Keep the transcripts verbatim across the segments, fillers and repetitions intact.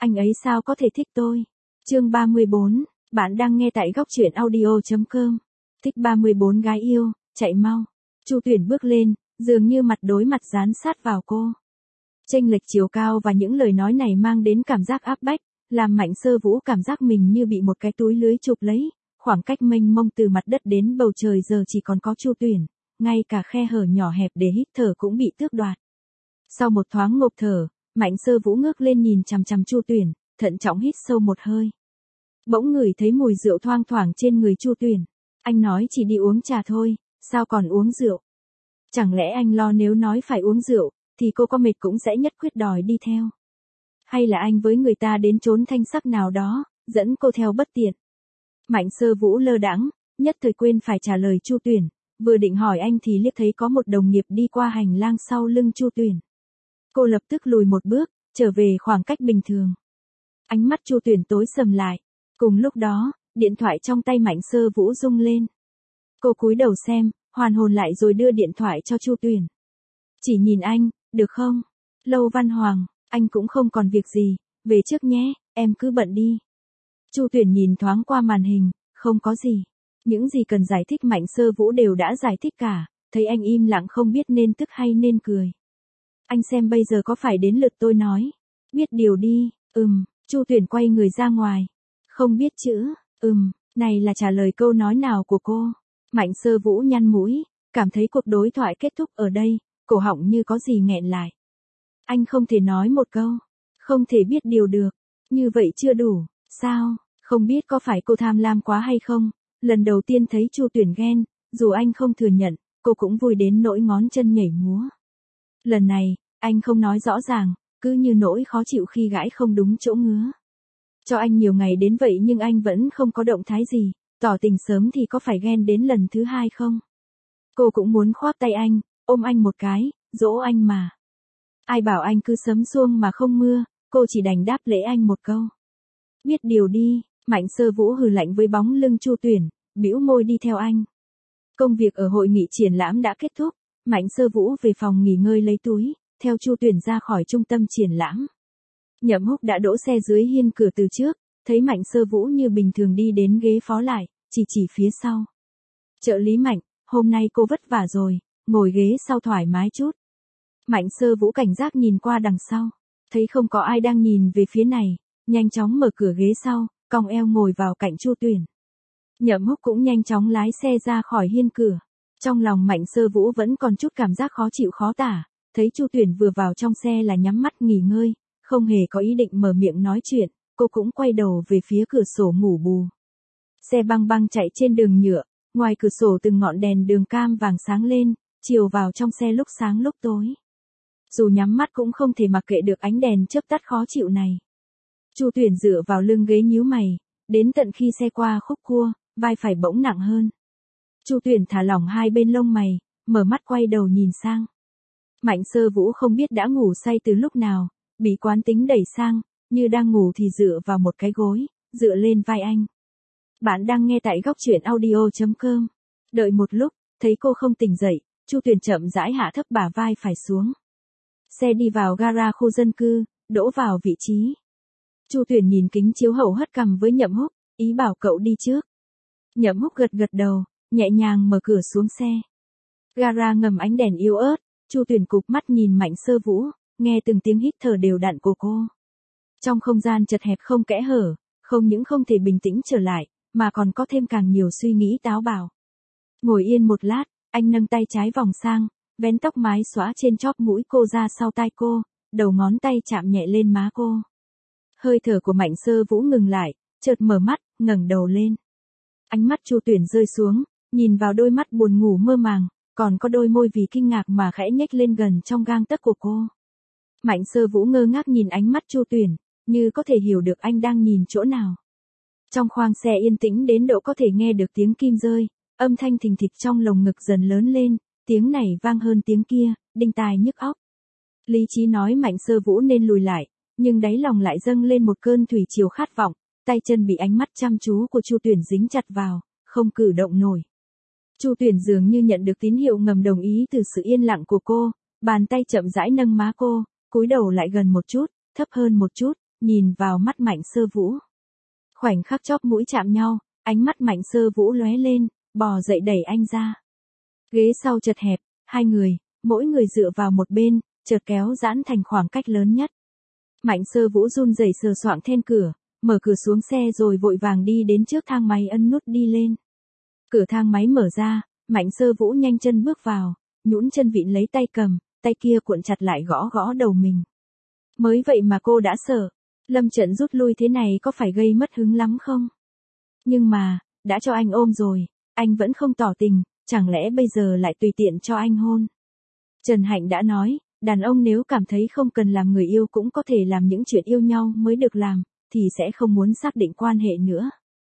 Anh ấy sao có thể thích tôi? Chương ba mươi bốn, bạn đang nghe tại góc truyện audio chấm com. Thích ba mươi bốn gái yêu, chạy mau. Chu Tuyển bước lên, dường như mặt đối mặt dán sát vào cô. Chênh lệch chiều cao và những lời nói này mang đến cảm giác áp bách, làm Mạnh Sơ Vũ cảm giác mình như bị một cái túi lưới chụp lấy, khoảng cách mênh mông từ mặt đất đến bầu trời giờ chỉ còn có Chu Tuyển, ngay cả khe hở nhỏ hẹp để hít thở cũng bị tước đoạt. Sau một thoáng ngộp thở, Mạnh Sơ Vũ ngước lên nhìn chằm chằm Chu Tuyển, thận trọng hít sâu một hơi. Bỗng ngửi thấy mùi rượu thoang thoảng trên người Chu Tuyển. Anh nói chỉ đi uống trà thôi, sao còn uống rượu? Chẳng lẽ anh lo nếu nói phải uống rượu, thì cô có mệt cũng sẽ nhất quyết đòi đi theo? Hay là anh với người ta đến chốn thanh sắc nào đó, dẫn cô theo bất tiện? Mạnh Sơ Vũ lơ đãng, nhất thời quên phải trả lời Chu Tuyển, vừa định hỏi anh thì liếc thấy có một đồng nghiệp đi qua hành lang sau lưng Chu Tuyển. Cô lập tức lùi một bước, trở về khoảng cách bình thường. Ánh mắt Chu Tuyển tối sầm lại. Cùng lúc đó, điện thoại trong tay Mạnh Sơ Vũ rung lên. Cô cúi đầu xem, hoàn hồn lại rồi đưa điện thoại cho Chu Tuyển. Chỉ nhìn anh, được không? Lâu Văn Hoàng, anh cũng không còn việc gì, về trước nhé, em cứ bận đi. Chu Tuyển nhìn thoáng qua màn hình, không có gì. Những gì cần giải thích Mạnh Sơ Vũ đều đã giải thích cả, thấy anh im lặng không biết nên tức hay nên cười. Anh xem bây giờ có phải đến lượt tôi nói. Biết điều đi, ừm, Chu Tuyển quay người ra ngoài. Không biết chữ, ừm, này là trả lời câu nói nào của cô? Mạnh Sơ Vũ nhăn mũi, cảm thấy cuộc đối thoại kết thúc ở đây, cổ họng như có gì nghẹn lại. Anh không thể nói một câu, không thể biết điều được, như vậy chưa đủ, sao? Không biết có phải cô tham lam quá hay không? Lần đầu tiên thấy Chu Tuyển ghen, dù anh không thừa nhận, cô cũng vui đến nỗi ngón chân nhảy múa. Lần này, anh không nói rõ ràng, cứ như nỗi khó chịu khi gãi không đúng chỗ ngứa. Cho anh nhiều ngày đến vậy nhưng anh vẫn không có động thái gì, tỏ tình sớm thì có phải ghen đến lần thứ hai không? Cô cũng muốn khoác tay anh, ôm anh một cái, dỗ anh mà. Ai bảo anh cứ sấm suông mà không mưa, cô chỉ đành đáp lễ anh một câu. Biết điều đi, Mạnh Sơ Vũ hừ lạnh với bóng lưng Chu Tuyển, bĩu môi đi theo anh. Công việc ở hội nghị triển lãm đã kết thúc, Mạnh Sơ Vũ về phòng nghỉ ngơi lấy túi, theo Chu Tuyển ra khỏi trung tâm triển lãm. Nhậm Húc đã đỗ xe dưới hiên cửa từ trước, thấy Mạnh Sơ Vũ như bình thường đi đến ghế phó lại, chỉ chỉ phía sau. Trợ lý Mạnh, hôm nay cô vất vả rồi, ngồi ghế sau thoải mái chút. Mạnh Sơ Vũ cảnh giác nhìn qua đằng sau, thấy không có ai đang nhìn về phía này, nhanh chóng mở cửa ghế sau, cong eo ngồi vào cạnh Chu Tuyển. Nhậm Húc cũng nhanh chóng lái xe ra khỏi hiên cửa. Trong lòng Mạnh Sơ Vũ vẫn còn chút cảm giác khó chịu khó tả, thấy Chu Tuyển vừa vào trong xe là nhắm mắt nghỉ ngơi, không hề có ý định mở miệng nói chuyện, cô cũng quay đầu về phía cửa sổ ngủ bù. Xe băng băng chạy trên đường nhựa, ngoài cửa sổ từng ngọn đèn đường cam vàng sáng lên, chiếu vào trong xe lúc sáng lúc tối. Dù nhắm mắt cũng không thể mặc kệ được ánh đèn chớp tắt khó chịu này. Chu Tuyển dựa vào lưng ghế nhíu mày, đến tận khi xe qua khúc cua, vai phải bỗng nặng hơn. Chu Tuyển thả lỏng hai bên lông mày, mở mắt quay đầu nhìn sang. Mạnh Sơ Vũ không biết đã ngủ say từ lúc nào, bị quán tính đẩy sang, như đang ngủ thì dựa vào một cái gối, dựa lên vai anh. Bạn đang nghe tại góc truyện audio chấm com. Đợi một lúc, thấy cô không tỉnh dậy, Chu Tuyển chậm rãi hạ thấp bả vai phải xuống. Xe đi vào gara khu dân cư, đỗ vào vị trí. Chu Tuyển nhìn kính chiếu hậu hất cằm với Nhậm Húc, ý bảo cậu đi trước. Nhậm Húc gật gật đầu, nhẹ nhàng mở cửa xuống xe. Gara ngầm ánh đèn yếu ớt, Chu Tuyển cụp mắt nhìn Mạnh Sơ Vũ, nghe từng tiếng hít thở đều đặn của cô. Trong không gian chật hẹp không kẽ hở, không những không thể bình tĩnh trở lại, mà còn có thêm càng nhiều suy nghĩ táo bạo. Ngồi yên một lát, anh nâng tay trái vòng sang, vén tóc mái xõa trên chóp mũi cô ra sau tai cô, đầu ngón tay chạm nhẹ lên má cô. Hơi thở của Mạnh Sơ Vũ ngừng lại, chợt mở mắt, ngẩng đầu lên. Ánh mắt Chu Tuyển rơi xuống, nhìn vào đôi mắt buồn ngủ mơ màng, còn có đôi môi vì kinh ngạc mà khẽ nhếch lên gần trong gang tấc của cô. Mạnh Sơ Vũ ngơ ngác nhìn ánh mắt Chu Tuyển, như có thể hiểu được anh đang nhìn chỗ nào. Trong khoang xe yên tĩnh đến độ có thể nghe được tiếng kim rơi, âm thanh thình thịch trong lồng ngực dần lớn lên, tiếng này vang hơn tiếng kia, đinh tai nhức óc. Lý trí nói Mạnh Sơ Vũ nên lùi lại, nhưng đáy lòng lại dâng lên một cơn thủy triều khát vọng, tay chân bị ánh mắt chăm chú của Chu Tuyển dính chặt vào, không cử động nổi. Chu Tuyển dường như nhận được tín hiệu ngầm đồng ý từ sự yên lặng của cô, bàn tay chậm rãi nâng má cô, cúi đầu lại gần một chút, thấp hơn một chút, nhìn vào mắt Mạnh Sơ Vũ. Khoảnh khắc chóp mũi chạm nhau, ánh mắt Mạnh Sơ Vũ lóe lên, bò dậy đẩy anh ra. Ghế sau chật hẹp, hai người, mỗi người dựa vào một bên, chợt kéo giãn thành khoảng cách lớn nhất. Mạnh Sơ Vũ run rẩy sờ soạng then cửa, mở cửa xuống xe rồi vội vàng đi đến trước thang máy ấn nút đi lên. Cửa thang máy mở ra, Mạnh Sơ Vũ nhanh chân bước vào, nhũn chân vịn lấy tay cầm, tay kia cuộn chặt lại gõ gõ đầu mình. Mới vậy mà cô đã sợ, Lâm Trận rút lui thế này có phải gây mất hứng lắm không? Nhưng mà, đã cho anh ôm rồi, anh vẫn không tỏ tình, chẳng lẽ bây giờ lại tùy tiện cho anh hôn? Trần Hạnh đã nói, đàn ông nếu cảm thấy không cần làm người yêu cũng có thể làm những chuyện yêu nhau mới được làm, thì sẽ không muốn xác định quan hệ nữa.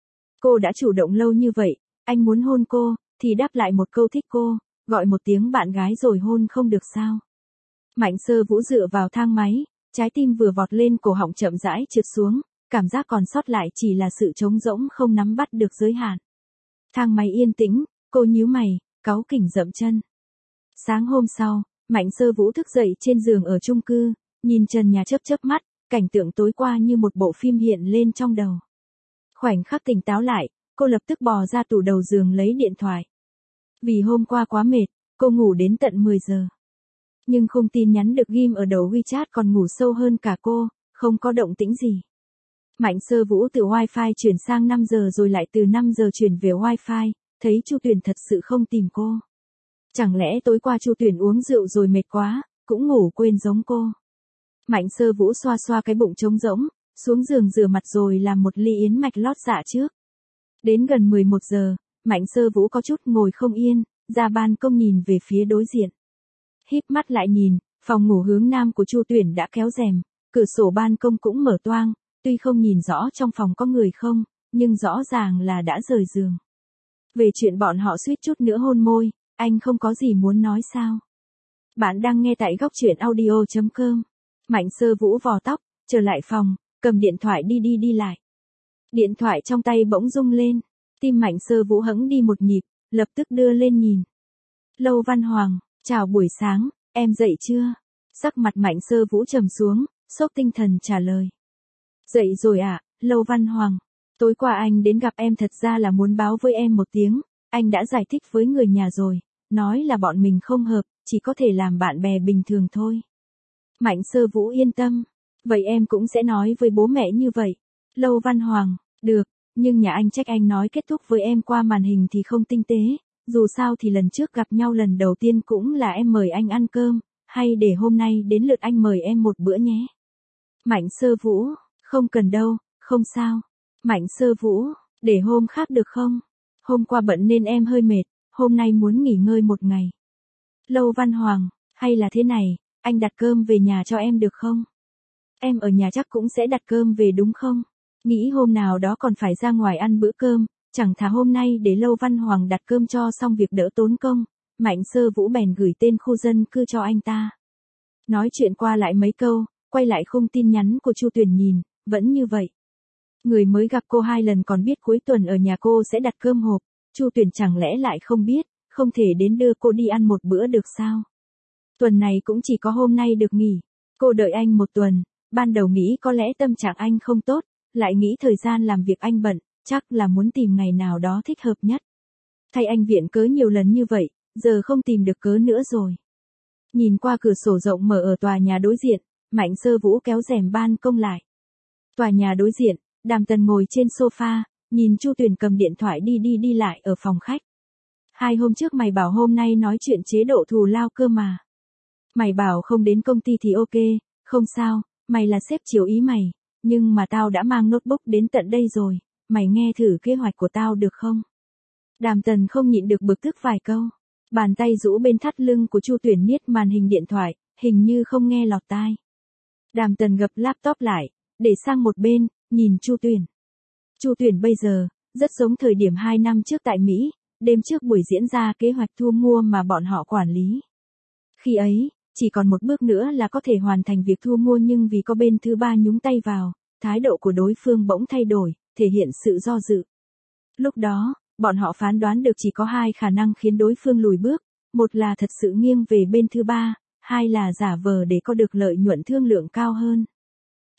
Cô đã chủ động lâu như vậy, anh muốn hôn cô, thì đáp lại một câu thích cô, gọi một tiếng bạn gái rồi hôn không được sao? Mạnh Sơ Vũ dựa vào thang máy, trái tim vừa vọt lên cổ họng chậm rãi trượt xuống, cảm giác còn sót lại chỉ là sự trống rỗng không nắm bắt được giới hạn. Thang máy yên tĩnh, cô nhíu mày, cáu kỉnh dậm chân. Sáng hôm sau, Mạnh Sơ Vũ thức dậy trên giường ở chung cư, nhìn trần nhà chớp chớp mắt, cảnh tượng tối qua như một bộ phim hiện lên trong đầu. Khoảnh khắc tỉnh táo lại, cô lập tức bò ra tủ đầu giường lấy điện thoại. Vì hôm qua quá mệt, cô ngủ đến tận mười giờ. Nhưng khung tin nhắn được ghim ở đầu WeChat còn ngủ sâu hơn cả cô, không có động tĩnh gì. Mạnh Sơ Vũ từ Wi-Fi chuyển sang năm giờ rồi lại từ năm giờ chuyển về Wi-Fi, thấy Chu Tuyển thật sự không tìm cô. Chẳng lẽ tối qua Chu Tuyển uống rượu rồi mệt quá, cũng ngủ quên giống cô. Mạnh Sơ Vũ xoa xoa cái bụng trống rỗng, xuống giường rửa mặt rồi làm một ly yến mạch lót dạ trước. Đến gần mười một giờ, Mạnh Sơ Vũ có chút ngồi không yên, ra ban công nhìn về phía đối diện. Híp mắt lại nhìn, phòng ngủ hướng nam của Chu Tuyển đã kéo rèm, cửa sổ ban công cũng mở toang, tuy không nhìn rõ trong phòng có người không, nhưng rõ ràng là đã rời giường. Về chuyện bọn họ suýt chút nữa hôn môi, anh không có gì muốn nói sao? Bạn đang nghe tại góc truyện audio chấm com. Mạnh Sơ Vũ vò tóc, trở lại phòng, cầm điện thoại đi đi đi lại. Điện thoại trong tay bỗng rung lên, tim Mạnh Sơ Vũ hững đi một nhịp, lập tức đưa lên nhìn. Lâu Văn Hoàng, chào buổi sáng, em dậy chưa? Sắc mặt Mạnh Sơ Vũ trầm xuống, sốc tinh thần trả lời. Dậy rồi ạ, à, Lâu Văn Hoàng. Tối qua anh đến gặp em thật ra là muốn báo với em một tiếng, anh đã giải thích với người nhà rồi, nói là bọn mình không hợp, chỉ có thể làm bạn bè bình thường thôi. Mạnh Sơ Vũ yên tâm, vậy em cũng sẽ nói với bố mẹ như vậy. Lâu Văn Hoàng, được, nhưng nhà anh trách anh nói kết thúc với em qua màn hình thì không tinh tế, dù sao thì lần trước gặp nhau lần đầu tiên cũng là em mời anh ăn cơm, hay để hôm nay đến lượt anh mời em một bữa nhé. Mạnh Sơ Vũ, không cần đâu, không sao. Mạnh Sơ Vũ, để hôm khác được không? Hôm qua bận nên em hơi mệt, hôm nay muốn nghỉ ngơi một ngày. Lâu Văn Hoàng, hay là thế này, anh đặt cơm về nhà cho em được không? Em ở nhà chắc cũng sẽ đặt cơm về đúng không? Nghĩ hôm nào đó còn phải ra ngoài ăn bữa cơm, chẳng thà hôm nay để Lâu Văn Hoàng đặt cơm cho xong việc đỡ tốn công. Mạnh Sơ Vũ bèn gửi tên khu dân cư cho anh ta. Nói chuyện qua lại mấy câu, quay lại khung tin nhắn của Chu Tuyển nhìn, vẫn như vậy. Người mới gặp cô hai lần còn biết cuối tuần ở nhà cô sẽ đặt cơm hộp, Chu Tuyển chẳng lẽ lại không biết, không thể đến đưa cô đi ăn một bữa được sao? Tuần này cũng chỉ có hôm nay được nghỉ, cô đợi anh một tuần, ban đầu nghĩ có lẽ tâm trạng anh không tốt, lại nghĩ thời gian làm việc anh bận, chắc là muốn tìm ngày nào đó thích hợp nhất. Thay anh viện cớ nhiều lần như vậy, giờ không tìm được cớ nữa rồi. Nhìn qua cửa sổ rộng mở ở tòa nhà đối diện, Mạnh Sơ Vũ kéo rèm ban công lại. Tòa nhà đối diện, Đàm Tần ngồi trên sofa, nhìn Chu Tuyển cầm điện thoại đi đi đi lại ở phòng khách. Hai hôm trước mày bảo hôm nay nói chuyện chế độ thù lao cơ mà. Mày bảo không đến công ty thì ok, không sao, mày là sếp chiều ý mày, nhưng mà tao đã mang notebook đến tận đây rồi, mày nghe thử kế hoạch của tao được không? Đàm Tần không nhịn được bực tức vài câu, bàn tay rũ bên thắt lưng của Chu Tuyển niết màn hình điện thoại, hình như không nghe lọt tai. Đàm Tần gập laptop lại, để sang một bên, nhìn Chu Tuyển. Chu Tuyển bây giờ, rất giống thời điểm hai năm trước tại Mỹ, đêm trước buổi diễn ra kế hoạch thu mua mà bọn họ quản lý. Khi ấy, chỉ còn một bước nữa là có thể hoàn thành việc thu mua nhưng vì có bên thứ ba nhúng tay vào, thái độ của đối phương bỗng thay đổi, thể hiện sự do dự. Lúc đó, bọn họ phán đoán được chỉ có hai khả năng khiến đối phương lùi bước, một là thật sự nghiêng về bên thứ ba, hai là giả vờ để có được lợi nhuận thương lượng cao hơn.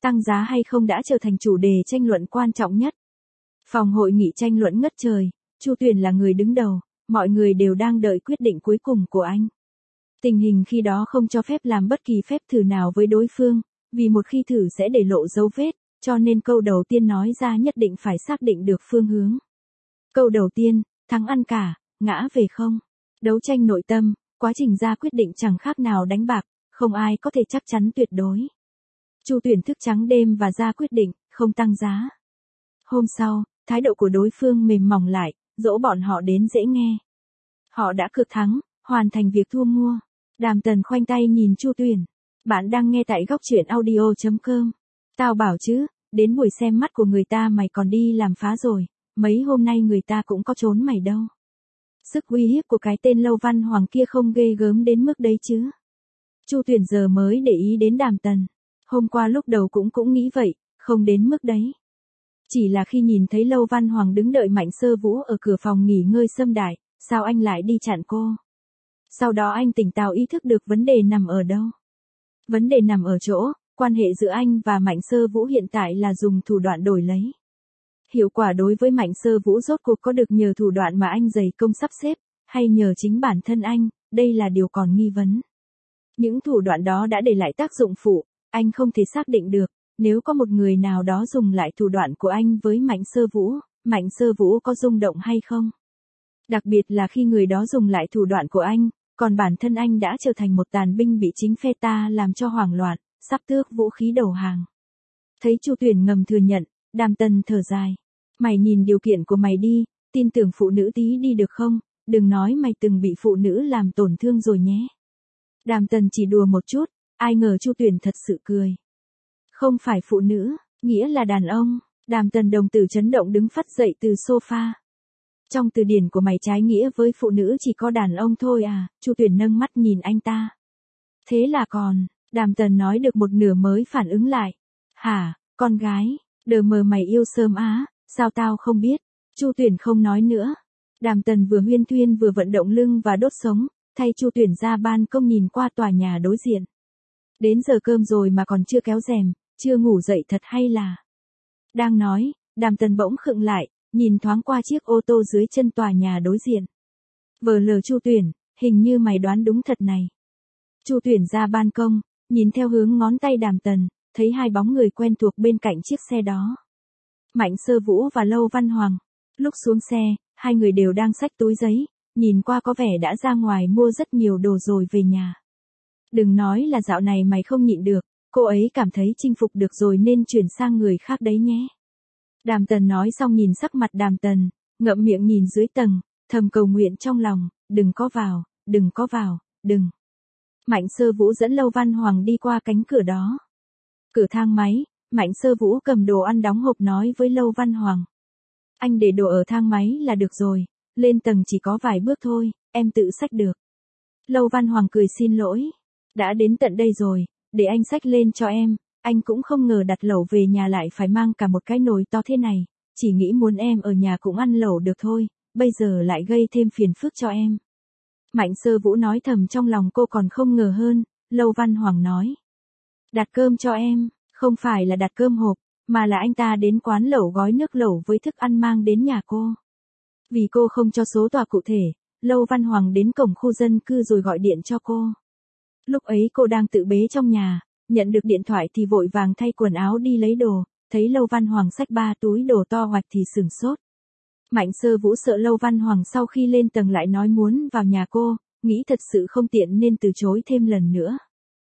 Tăng giá hay không đã trở thành chủ đề tranh luận quan trọng nhất. Phòng hội nghị tranh luận ngất trời, Chu Tuyền là người đứng đầu, mọi người đều đang đợi quyết định cuối cùng của anh. Tình hình khi đó không cho phép làm bất kỳ phép thử nào với đối phương, vì một khi thử sẽ để lộ dấu vết, cho nên câu đầu tiên nói ra nhất định phải xác định được phương hướng. Câu đầu tiên, thắng ăn cả, ngã về không. Đấu tranh nội tâm, quá trình ra quyết định chẳng khác nào đánh bạc, không ai có thể chắc chắn tuyệt đối. Chu Tuyền thức trắng đêm và ra quyết định, không tăng giá. Hôm sau, thái độ của đối phương mềm mỏng lại, dỗ bọn họ đến dễ nghe. Họ đã cược thắng, hoàn thành việc thua mua. Đàm Tần khoanh tay nhìn Chu Tuyền. Bạn đang nghe tại góc truyện audio chấm com. Tao bảo chứ, đến buổi xem mắt của người ta mày còn đi làm phá rồi, mấy hôm nay người ta cũng có trốn mày đâu. Sức uy hiếp của cái tên Lâu Văn Hoàng kia không ghê gớm đến mức đấy chứ. Chu Tuyền giờ mới để ý đến Đàm Tần. Hôm qua lúc đầu cũng cũng nghĩ vậy, không đến mức đấy. Chỉ là khi nhìn thấy Lâu Văn Hoàng đứng đợi Mạnh Sơ Vũ ở cửa phòng nghỉ ngơi Sâm Đại, sao anh lại đi chặn cô? Sau đó anh tỉnh táo ý thức được vấn đề nằm ở đâu. Vấn đề nằm ở chỗ, quan hệ giữa anh và Mạnh Sơ Vũ hiện tại là dùng thủ đoạn đổi lấy. Hiệu quả đối với Mạnh Sơ Vũ rốt cuộc có được nhờ thủ đoạn mà anh dày công sắp xếp, hay nhờ chính bản thân anh, đây là điều còn nghi vấn. Những thủ đoạn đó đã để lại tác dụng phụ, anh không thể xác định được, nếu có một người nào đó dùng lại thủ đoạn của anh với Mạnh Sơ Vũ, Mạnh Sơ Vũ có rung động hay không? Đặc biệt là khi người đó dùng lại thủ đoạn của anh, còn bản thân anh đã trở thành một tàn binh bị chính phe ta làm cho hoảng loạn, sắp tước vũ khí đầu hàng. Thấy Chu Tuyền ngầm thừa nhận, Đàm Tần thở dài. Mày nhìn điều kiện của mày đi, tin tưởng phụ nữ tí đi được không, đừng nói mày từng bị phụ nữ làm tổn thương rồi nhé. Đàm Tần chỉ đùa một chút, ai ngờ Chu Tuyền thật sự cười. Không phải phụ nữ, nghĩa là đàn ông. Đàm Tần đồng tử chấn động đứng phắt dậy từ sofa. Trong từ điển của mày trái nghĩa với phụ nữ chỉ có đàn ông thôi à, Chu Tuyền nâng mắt nhìn anh ta. Thế là còn, Đàm Tần nói được một nửa mới phản ứng lại. Hả, con gái, đờ mờ mày yêu sớm á, sao tao không biết. Chu Tuyền không nói nữa. Đàm Tần vừa huyên thuyên vừa vận động lưng và đốt sống, thay Chu Tuyền ra ban công nhìn qua tòa nhà đối diện. Đến giờ cơm rồi mà còn chưa kéo rèm, chưa ngủ dậy thật hay là. Đang nói, Đàm Tần bỗng khựng lại, nhìn thoáng qua chiếc ô tô dưới chân tòa nhà đối diện. Vờ lờ Chu Tuyền, hình như mày đoán đúng thật này. Chu Tuyền ra ban công, nhìn theo hướng ngón tay Đàm Tần, thấy hai bóng người quen thuộc bên cạnh chiếc xe đó. Mạnh Sơ Vũ và Lâu Văn Hoàng. Lúc xuống xe, hai người đều đang xách túi giấy, nhìn qua có vẻ đã ra ngoài mua rất nhiều đồ rồi về nhà. Đừng nói là dạo này mày không nhịn được, cô ấy cảm thấy chinh phục được rồi nên chuyển sang người khác đấy nhé. Đàm Tần nói xong nhìn sắc mặt Đàm Tần, ngậm miệng nhìn dưới tầng, thầm cầu nguyện trong lòng, đừng có vào, đừng có vào, đừng. Mạnh Sơ Vũ dẫn Lâu Văn Hoàng đi qua cánh cửa đó. Cửa thang máy, Mạnh Sơ Vũ cầm đồ ăn đóng hộp nói với Lâu Văn Hoàng. Anh để đồ ở thang máy là được rồi, lên tầng chỉ có vài bước thôi, em tự xách được. Lâu Văn Hoàng cười xin lỗi. Đã đến tận đây rồi, để anh xách lên cho em, anh cũng không ngờ đặt lẩu về nhà lại phải mang cả một cái nồi to thế này, chỉ nghĩ muốn em ở nhà cũng ăn lẩu được thôi, bây giờ lại gây thêm phiền phức cho em. Mạnh Sơ Vũ nói thầm trong lòng cô còn không ngờ hơn, Lâu Văn Hoàng nói. Đặt cơm cho em, không phải là đặt cơm hộp, mà là anh ta đến quán lẩu gói nước lẩu với thức ăn mang đến nhà cô. Vì cô không cho số tòa cụ thể, Lâu Văn Hoàng đến cổng khu dân cư rồi gọi điện cho cô. Lúc ấy cô đang tự bế trong nhà, nhận được điện thoại thì vội vàng thay quần áo đi lấy đồ, thấy Lâu Văn Hoàng xách ba túi đồ to hoạch thì sửng sốt. Mạnh Sơ Vũ sợ Lâu Văn Hoàng sau khi lên tầng lại nói muốn vào nhà cô, nghĩ thật sự không tiện nên từ chối thêm lần nữa.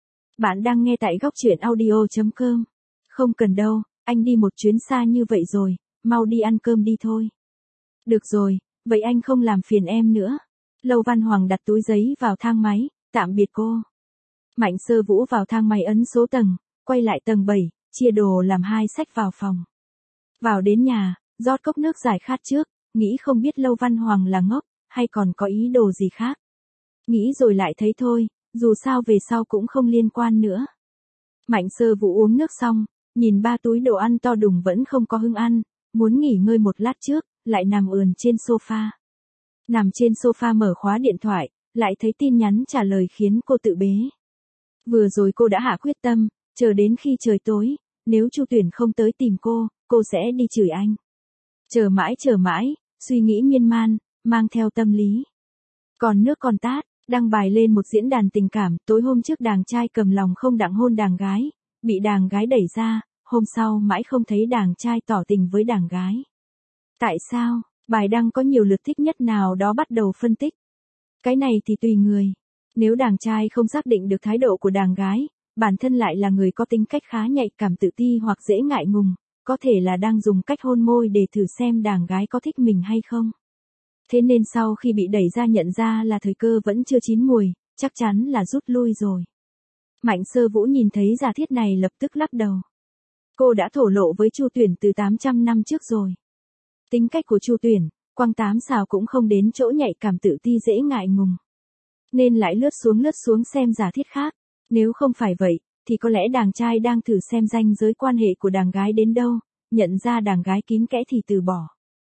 Bạn đang nghe tại góc truyện audio chấm com. Không cần đâu, anh đi một chuyến xa như vậy rồi, mau đi ăn cơm đi thôi. Được rồi, vậy anh không làm phiền em nữa. Lâu Văn Hoàng đặt túi giấy vào thang máy, tạm biệt cô. Mạnh Sơ Vũ vào thang máy ấn số tầng, quay lại tầng bảy, chia đồ làm hai xách vào phòng. Vào đến nhà, rót cốc nước giải khát trước, nghĩ không biết Lâu Văn Hoàng là ngốc, hay còn có ý đồ gì khác. Nghĩ rồi lại thấy thôi, dù sao về sau cũng không liên quan nữa. Mạnh Sơ Vũ uống nước xong, nhìn ba túi đồ ăn to đùng vẫn không có hứng ăn, muốn nghỉ ngơi một lát trước, lại nằm ườn trên sofa. Nằm trên sofa mở khóa điện thoại, lại thấy tin nhắn trả lời khiến cô tự bế. Vừa rồi cô đã hạ quyết tâm, chờ đến khi trời tối, nếu Chu Tuyển không tới tìm cô, cô sẽ đi chửi anh. Chờ mãi chờ mãi, suy nghĩ miên man, mang theo tâm lý. Còn nước còn tát, đăng bài lên một diễn đàn tình cảm, tối hôm trước đàng trai cầm lòng không đặng hôn đàng gái, bị đàng gái đẩy ra, hôm sau mãi không thấy đàng trai tỏ tình với đàng gái. Tại sao? Bài đăng có nhiều lượt thích nhất nào đó bắt đầu phân tích. Cái này thì tùy người. Nếu đàng trai không xác định được thái độ của đàng gái, bản thân lại là người có tính cách khá nhạy cảm tự ti hoặc dễ ngại ngùng, có thể là đang dùng cách hôn môi để thử xem đàng gái có thích mình hay không. Thế nên sau khi bị đẩy ra nhận ra là thời cơ vẫn chưa chín mùi, chắc chắn là rút lui rồi. Mạnh Sơ Vũ nhìn thấy giả thiết này lập tức lắc đầu. Cô đã thổ lộ với Chu Tuyển từ tám trăm năm trước rồi. Tính cách của Chu Tuyển, quăng tám xào cũng không đến chỗ nhạy cảm tự ti dễ ngại ngùng. Nên lại lướt xuống lướt xuống xem giả thiết khác. Nếu không phải vậy, thì có lẽ đàng trai đang thử xem ranh giới quan hệ của đàng gái đến đâu, nhận ra đàng gái kín kẽ thì từ bỏ.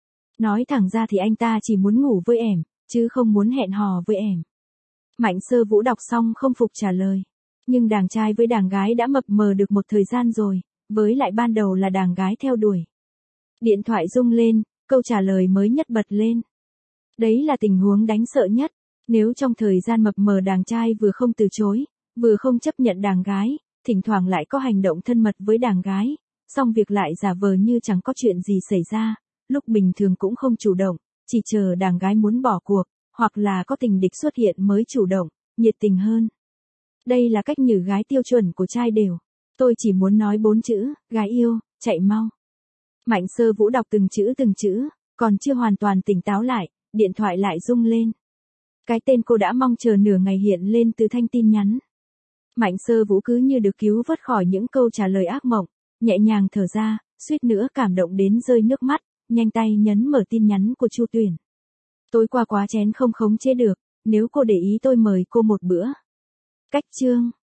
Nói thẳng ra thì anh ta chỉ muốn ngủ với em, chứ không muốn hẹn hò với em. Mạnh Sơ Vũ đọc xong không phục trả lời. Nhưng đàng trai với đàng gái đã mập mờ được một thời gian rồi, với lại ban đầu là đàng gái theo đuổi. Điện thoại rung lên, câu trả lời mới nhất bật lên. Đấy là tình huống đánh sợ nhất. Nếu trong thời gian mập mờ đàng trai vừa không từ chối, vừa không chấp nhận đàng gái, thỉnh thoảng lại có hành động thân mật với đàng gái, xong việc lại giả vờ như chẳng có chuyện gì xảy ra, lúc bình thường cũng không chủ động, chỉ chờ đàng gái muốn bỏ cuộc, hoặc là có tình địch xuất hiện mới chủ động, nhiệt tình hơn. Đây là cách nhử gái tiêu chuẩn của trai đều. Tôi chỉ muốn nói bốn chữ, gái yêu, chạy mau. Mạnh Sơ Vũ đọc từng chữ từng chữ, còn chưa hoàn toàn tỉnh táo lại, điện thoại lại rung lên. Cái tên cô đã mong chờ nửa ngày hiện lên từ thanh tin nhắn. Mạnh Sơ Vũ cứ như được cứu vớt khỏi những câu trả lời ác mộng, nhẹ nhàng thở ra, suýt nữa cảm động đến rơi nước mắt, nhanh tay nhấn mở tin nhắn của Chu Tuyển. Tối qua quá chén không khống chế được, nếu cô để ý tôi mời cô một bữa. Cách chương